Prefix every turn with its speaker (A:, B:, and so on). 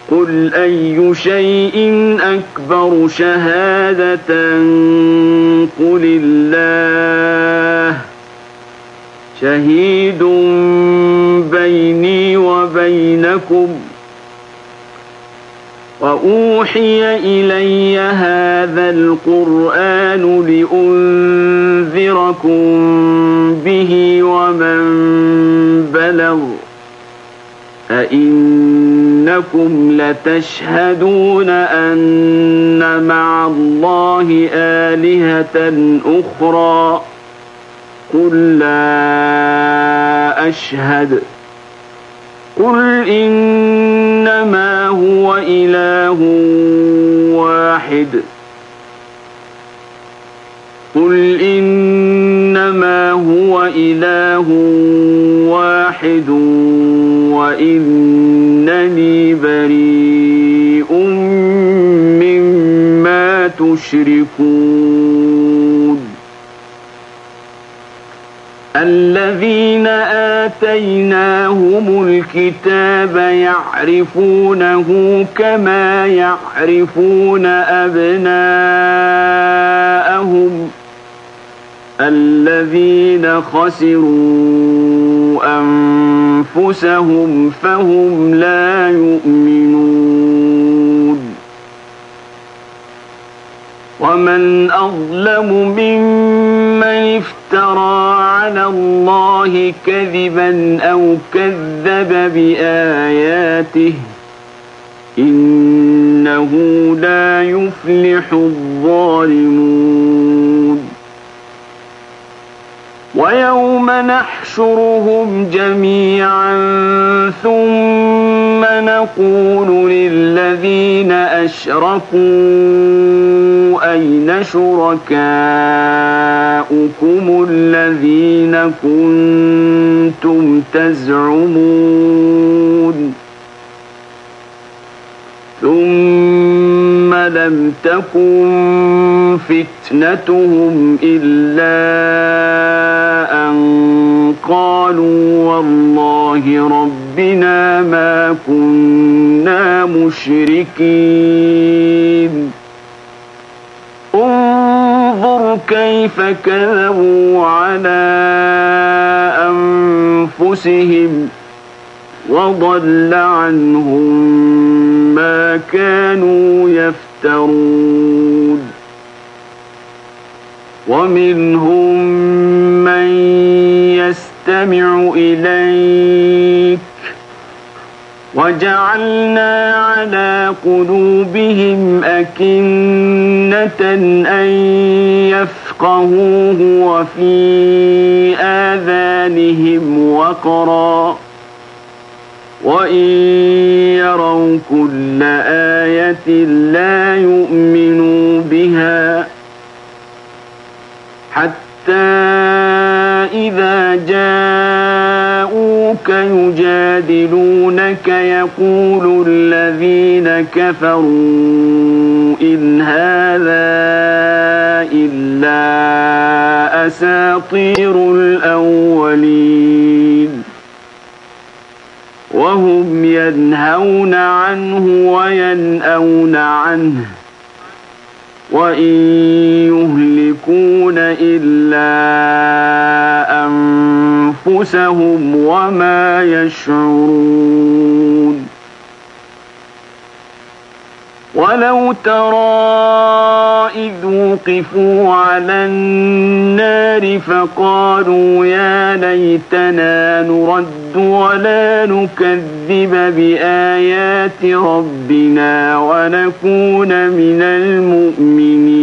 A: قل أي شيء أكبر شهادة قل الله شهيد بيني وبينكم وأوحي إلي هذا القرآن لأنذركم به ومن بلغ أئنكم لتشهدون أن مع الله آلهة أخرى قل لا أشهد قل إنما هو إله واحد قل إنما هو إله واحد وإنني بريء مما تشركون الذين آتيناهم الكتاب يعرفونه كما يعرفون أبناءهم الذين خسروا أنفسهم فهم لا يؤمنون ومن أظلم ممن افترى على الله كذبا أو كذب بآياته إنه لا يفلح الظالمون ويوم نحشرهم جميعا ثم نقول للذين أشركوا أين شركاؤكم الذين كنتم تزعمون ثم لم تكن فتنتهم إلا أن قالوا والله ربنا ما كنا مشركين انظر كيف كذبوا على أنفسهم وضل عنهم ما كانوا يفترون ومنهم من يستمع إليك وجعلنا على قلوبهم أكنة أن يفقهوه وفي آذانهم وقرا وإن يروا كل آية لا يؤمنوا بها حتى إذا جاءوك يجادلونك يقول الذين كفروا إن هذا إلا أساطير الأولين وهم ينهون عنه وينأون عنه وإن يهلكون إلا أنفسهم وما يشعرون ولو ترى إذ وقفوا على النار فقالوا يا ليتنا نرد ولا نكذب بآيات ربنا ونكون من المؤمنين